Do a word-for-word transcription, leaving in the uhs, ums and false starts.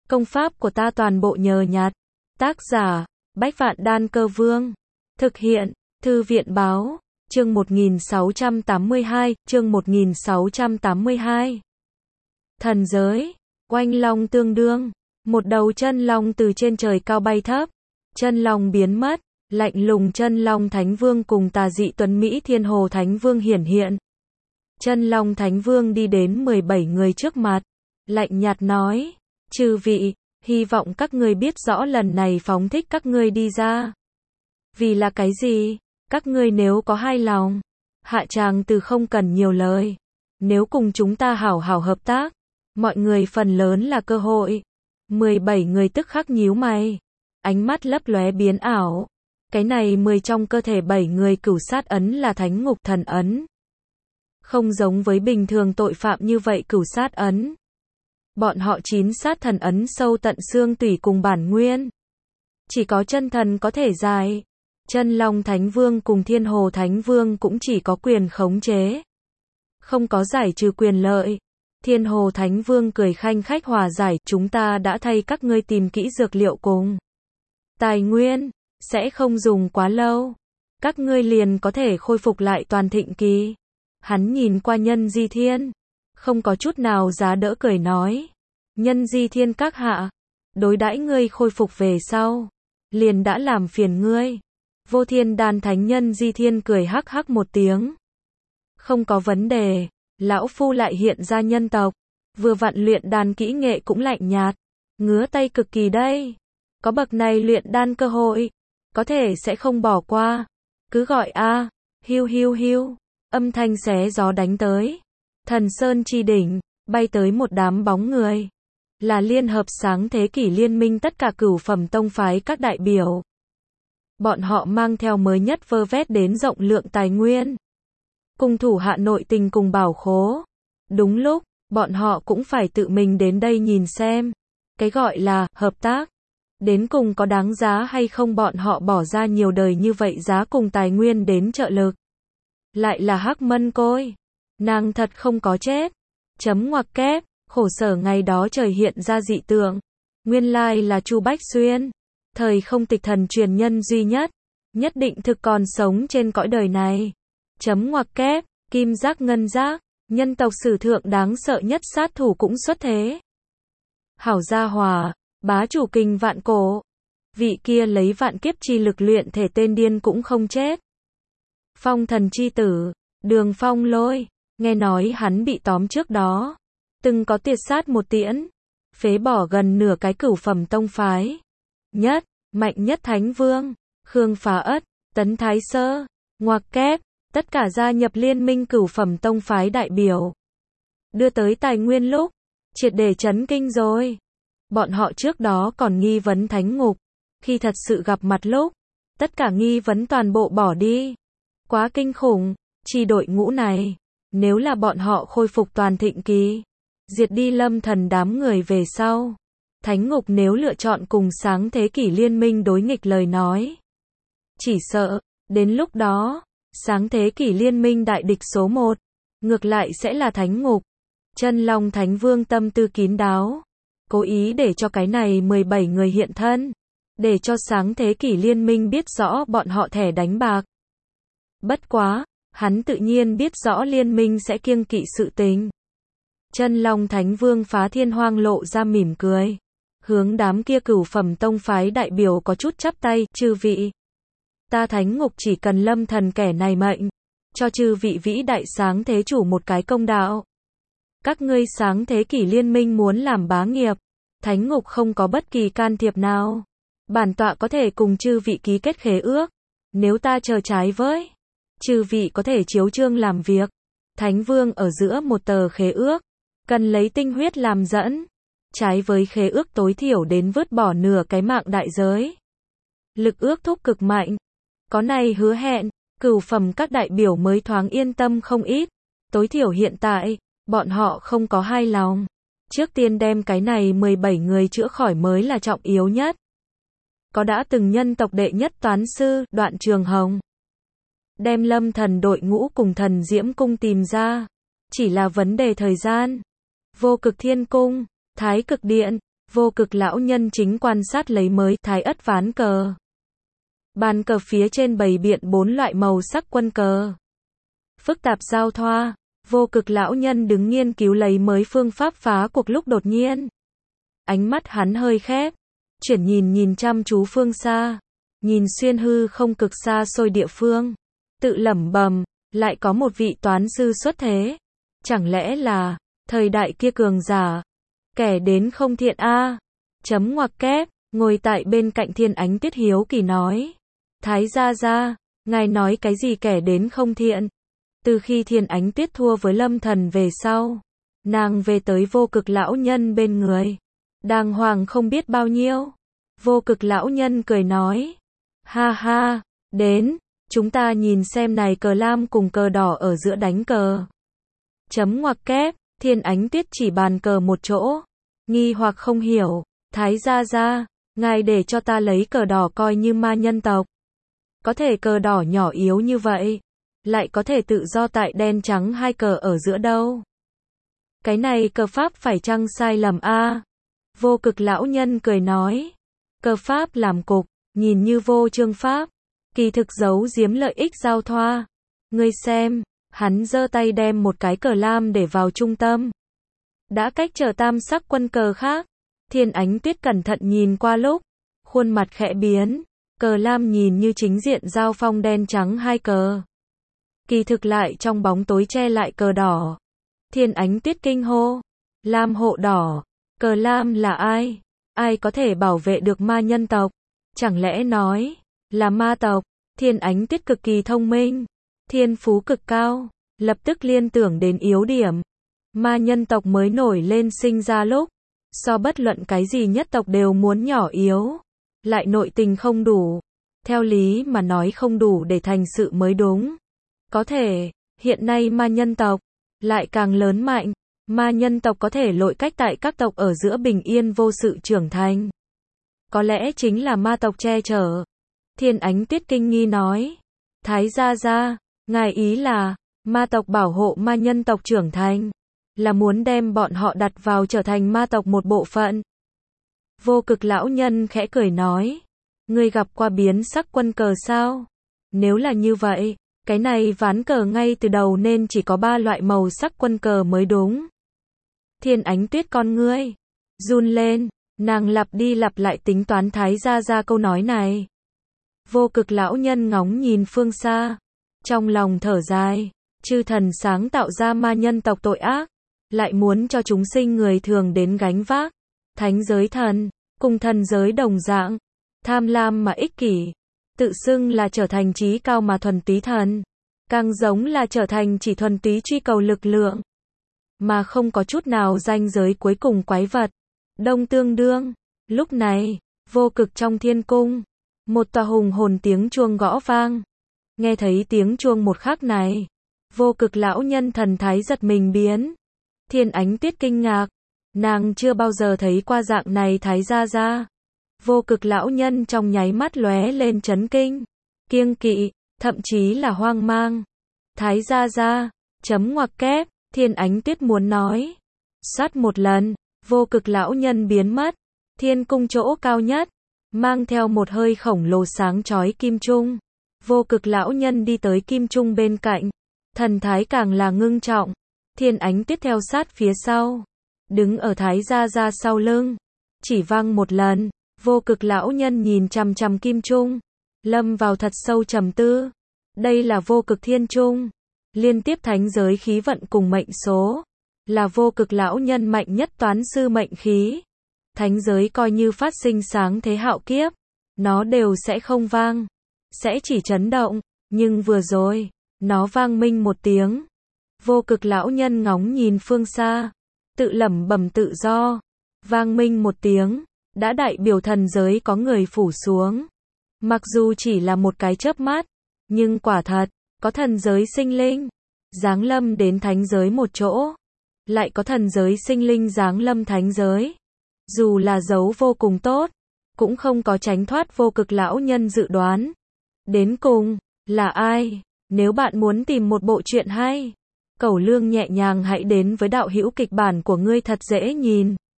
Công pháp của ta toàn bộ nhờ nhặt. Tác giả, Bách Vạn Đan Cơ Vương. Thực hiện, Thư viện báo, chương một nghìn sáu trăm tám mươi hai, chương một nghìn sáu trăm tám mươi hai. Thần giới, oanh long tương đương, một đầu chân long từ trên trời cao bay thấp, chân long biến mất, lạnh lùng chân long Thánh Vương cùng tà dị tuấn Mỹ Thiên Hồ Thánh Vương hiển hiện. Chân long Thánh Vương đi đến mười bảy người trước mặt, lạnh nhạt nói, chư vị, hy vọng các ngươi biết rõ lần này phóng thích các ngươi đi ra. Vì là cái gì? Các ngươi nếu có hai lòng, hạ tràng từ không cần nhiều lời. Nếu cùng chúng ta hảo hảo hợp tác, mọi người phần lớn là cơ hội. mười bảy người tức khắc nhíu mày, ánh mắt lấp lóe biến ảo. Cái này mười trong cơ thể bảy người cửu sát ấn là thánh ngục thần ấn. Không giống với bình thường tội phạm như vậy cửu sát ấn. Bọn họ chín sát thần ấn sâu tận xương tủy cùng bản nguyên. Chỉ có chân thần có thể giải. Chân long Thánh Vương cùng Thiên Hồ Thánh Vương cũng chỉ có quyền khống chế. Không có giải trừ quyền lợi. Thiên Hồ Thánh Vương cười khanh khách hòa giải, chúng ta đã thay các ngươi tìm kỹ dược liệu cùng tài nguyên, sẽ không dùng quá lâu. Các ngươi liền có thể khôi phục lại toàn thịnh kỳ. Hắn nhìn qua Nhân Di Thiên, không có chút nào giá đỡ cười nói. Nhân Di Thiên các hạ, đối đãi ngươi khôi phục về sau, liền đã làm phiền ngươi. Vô Thiên Đan Thánh Nhân Di Thiên cười hắc hắc một tiếng. Không có vấn đề, lão phu lại hiện ra nhân tộc, vừa vặn luyện đan kỹ nghệ cũng lạnh nhạt, ngứa tay cực kỳ đây. Có bậc này luyện đan cơ hội, có thể sẽ không bỏ qua. Cứ gọi a, hiu hiu hiu, âm thanh xé gió đánh tới. Thần Sơn chi đỉnh, bay tới một đám bóng người. Là Liên hợp sáng thế kỷ liên minh tất cả cửu phẩm tông phái các đại biểu. Bọn họ mang theo mới nhất vơ vét đến rộng lượng tài nguyên. Cùng thủ hạ nội tình cùng bảo khố. Đúng lúc, bọn họ cũng phải tự mình đến đây nhìn xem. Cái gọi là hợp tác. Đến cùng có đáng giá hay không, bọn họ bỏ ra nhiều đời như vậy giá cùng tài nguyên đến trợ lực. Lại là Hắc Mân Côi. Nàng thật không có chết. Chấm ngoặc kép, khổ sở ngày đó trời hiện ra dị tượng. Nguyên lai là Chu Bách Xuyên. Thời không tịch thần truyền nhân duy nhất. Nhất định thực còn sống trên cõi đời này. Chấm ngoặc kép, kim giác ngân giác. Nhân tộc sử thượng đáng sợ nhất sát thủ cũng xuất thế. Hảo gia hòa, bá chủ kinh vạn cổ. Vị kia lấy vạn kiếp chi lực luyện thể tên điên cũng không chết. Phong thần chi tử, Đường Phong Lôi. Nghe nói hắn bị tóm trước đó. Từng có tiệt sát một tiễn. Phế bỏ gần nửa cái cửu phẩm tông phái. Nhất, mạnh nhất Thánh Vương. Khương Phá Ất, Tấn Thái Sơ. Ngoặc kép, tất cả gia nhập liên minh cửu phẩm tông phái đại biểu. Đưa tới tài nguyên lúc. Triệt để chấn kinh rồi. Bọn họ trước đó còn nghi vấn thánh ngục. Khi thật sự gặp mặt lúc. Tất cả nghi vấn toàn bộ bỏ đi. Quá kinh khủng. Chi đội ngũ này. Nếu là bọn họ khôi phục toàn thịnh kỳ. Diệt đi lâm thần đám người về sau. Thánh ngục nếu lựa chọn cùng sáng thế kỷ liên minh đối nghịch lời nói. Chỉ sợ, đến lúc đó, sáng thế kỷ liên minh đại địch số một. Ngược lại sẽ là thánh ngục. Chân long Thánh Vương tâm tư kín đáo. Cố ý để cho cái này mười bảy người hiện thân. Để cho sáng thế kỷ liên minh biết rõ bọn họ thẻ đánh bạc. Bất quá, hắn tự nhiên biết rõ liên minh sẽ kiêng kỵ sự tình. Chân long Thánh Vương Phá Thiên Hoang lộ ra mỉm cười. Hướng đám kia cửu phẩm tông phái đại biểu có chút chắp tay, chư vị. Ta thánh ngục chỉ cần lâm thần kẻ này mệnh. Cho chư vị vĩ đại sáng thế chủ một cái công đạo. Các ngươi sáng thế kỷ liên minh muốn làm bá nghiệp. Thánh ngục không có bất kỳ can thiệp nào. Bản tọa có thể cùng chư vị ký kết khế ước. Nếu ta chờ trái với. Chư vị có thể chiếu chương làm việc. Thánh Vương ở giữa một tờ khế ước. Cần lấy tinh huyết làm dẫn. Trái với khế ước tối thiểu đến vứt bỏ nửa cái mạng đại giới. Lực ước thúc cực mạnh. Có này hứa hẹn, cửu phẩm các đại biểu mới thoáng yên tâm không ít. Tối thiểu hiện tại, bọn họ không có hai lòng. Trước tiên đem cái này mười bảy người chữa khỏi mới là trọng yếu nhất. Có đã từng nhân tộc đệ nhất toán sư, Đoạn Trường Hồng. Đem lâm thần đội ngũ cùng thần diễm cung tìm ra. Chỉ là vấn đề thời gian. Vô Cực Thiên Cung, Thái Cực Điện, Vô Cực lão nhân chính quan sát lấy mới thái ất ván cờ. Bàn cờ phía trên bày biện bốn loại màu sắc quân cờ. Phức tạp giao thoa, Vô Cực lão nhân đứng nghiên cứu lấy mới phương pháp phá cuộc lúc đột nhiên. Ánh mắt hắn hơi khép, chuyển nhìn nhìn chăm chú phương xa, nhìn xuyên hư không cực xa xôi địa phương, tự lẩm bẩm, lại có một vị toán sư xuất thế. Chẳng lẽ là, thời đại kia cường giả, kẻ đến không thiện a? Chấm ngoặc kép, ngồi tại bên cạnh Thiên Ánh Tuyết hiếu kỳ nói. Thái gia gia, ngài nói cái gì kẻ đến không thiện? Từ khi Thiên Ánh Tuyết thua với Lâm Thần về sau, nàng về tới Vô Cực lão nhân bên người. Đàng hoàng không biết bao nhiêu. Vô Cực lão nhân cười nói. Ha ha, đến, chúng ta nhìn xem này cờ lam cùng cờ đỏ ở giữa đánh cờ. Chấm ngoặc kép, Thiên Ánh Tuyết chỉ bàn cờ một chỗ. Nghi hoặc không hiểu, Thái gia gia, ngài để cho ta lấy cờ đỏ coi như ma nhân tộc. Có thể cờ đỏ nhỏ yếu như vậy, lại có thể tự do tại đen trắng hai cờ ở giữa đâu. Cái này cờ pháp phải chăng sai lầm a? Vô Cực lão nhân cười nói. Cờ pháp làm cục, nhìn như vô chương pháp, kỳ thực giấu giếm lợi ích giao thoa. Ngươi xem, hắn giơ tay đem một cái cờ lam để vào trung tâm. Đã cách trở tam sắc quân cờ khác. Thiên Ánh Tuyết cẩn thận nhìn qua lúc, khuôn mặt khẽ biến, cờ lam nhìn như chính diện giao phong đen trắng hai cờ. Kỳ thực lại trong bóng tối che lại cờ đỏ. Thiên Ánh Tuyết kinh hô, lam hộ đỏ, cờ lam là ai? Ai có thể bảo vệ được ma nhân tộc? Chẳng lẽ nói, là ma tộc? Thiên Ánh Tuyết cực kỳ thông minh, thiên phú cực cao, lập tức liên tưởng đến yếu điểm. Ma nhân tộc mới nổi lên sinh ra lúc, so bất luận cái gì nhất tộc đều muốn nhỏ yếu, lại nội tình không đủ. Theo lý mà nói không đủ để thành sự mới đúng. Có thể, hiện nay ma nhân tộc, lại càng lớn mạnh, ma nhân tộc có thể lội cách tại các tộc ở giữa bình yên vô sự trưởng thành. Có lẽ chính là ma tộc che chở. Thiên Ánh Tuyết kinh nghi nói. Thái gia gia, ngài ý là, ma tộc bảo hộ ma nhân tộc trưởng thành, là muốn đem bọn họ đặt vào trở thành ma tộc một bộ phận. Vô Cực lão nhân khẽ cười nói. Ngươi gặp qua biến sắc quân cờ sao? Nếu là như vậy, cái này ván cờ ngay từ đầu nên chỉ có ba loại màu sắc quân cờ mới đúng. Thiên Ánh Tuyết con ngươi run lên, nàng lặp đi lặp lại tính toán Thái gia gia câu nói này. Vô Cực lão nhân ngóng nhìn phương xa, trong lòng thở dài, chư thần sáng tạo ra ma nhân tộc tội ác, lại muốn cho chúng sinh người thường đến gánh vác. Thánh giới thần, cùng thần giới đồng dạng, tham lam mà ích kỷ, tự xưng là trở thành trí cao mà thuần túy thần, càng giống là trở thành chỉ thuần túy truy cầu lực lượng, mà không có chút nào ranh giới cuối cùng quái vật. Đông tương đương, lúc này, vô cực trong thiên cung, một tòa hùng hồn tiếng chuông gõ vang. Nghe thấy tiếng chuông một khắc này, vô cực lão nhân thần thái giật mình biến. Thiên Ánh Tuyết kinh ngạc, nàng chưa bao giờ thấy qua dạng này Thái gia gia. Vô cực lão nhân trong nháy mắt lóe lên chấn kinh, kiêng kỵ, thậm chí là hoang mang. Thái gia gia, chấm ngoặc kép, Thiên Ánh Tuyết muốn nói. Sát một lần, vô cực lão nhân biến mất. Thiên cung chỗ cao nhất, mang theo một hơi khổng lồ sáng chói kim trung. Vô cực lão nhân đi tới kim trung bên cạnh, thần thái càng là ngưng trọng. Thiên Ánh Tuyết theo sát phía sau, đứng ở Thái gia gia sau lưng. Chỉ vang một lần, vô cực lão nhân nhìn chằm chằm kim trung, lâm vào thật sâu trầm tư. Đây là vô cực thiên trung, liên tiếp thánh giới khí vận cùng mệnh số, là vô cực lão nhân mạnh nhất toán sư mệnh khí. Thánh giới coi như phát sinh sáng thế hạo kiếp, nó đều sẽ không vang, sẽ chỉ chấn động, nhưng vừa rồi, nó vang minh một tiếng. Vô cực lão nhân ngóng nhìn phương xa, tự lẩm bẩm tự do, vang minh một tiếng, đã đại biểu thần giới có người phủ xuống. Mặc dù chỉ là một cái chớp mắt, nhưng quả thật, có thần giới sinh linh giáng lâm đến thánh giới một chỗ, lại có thần giới sinh linh giáng lâm thánh giới. Dù là dấu vô cùng tốt, cũng không có tránh thoát vô cực lão nhân dự đoán. Đến cùng, là ai? Nếu bạn muốn tìm một bộ truyện hay, Cẩu Lương nhẹ nhàng hãy đến với đạo hữu kịch bản của ngươi thật dễ nhìn.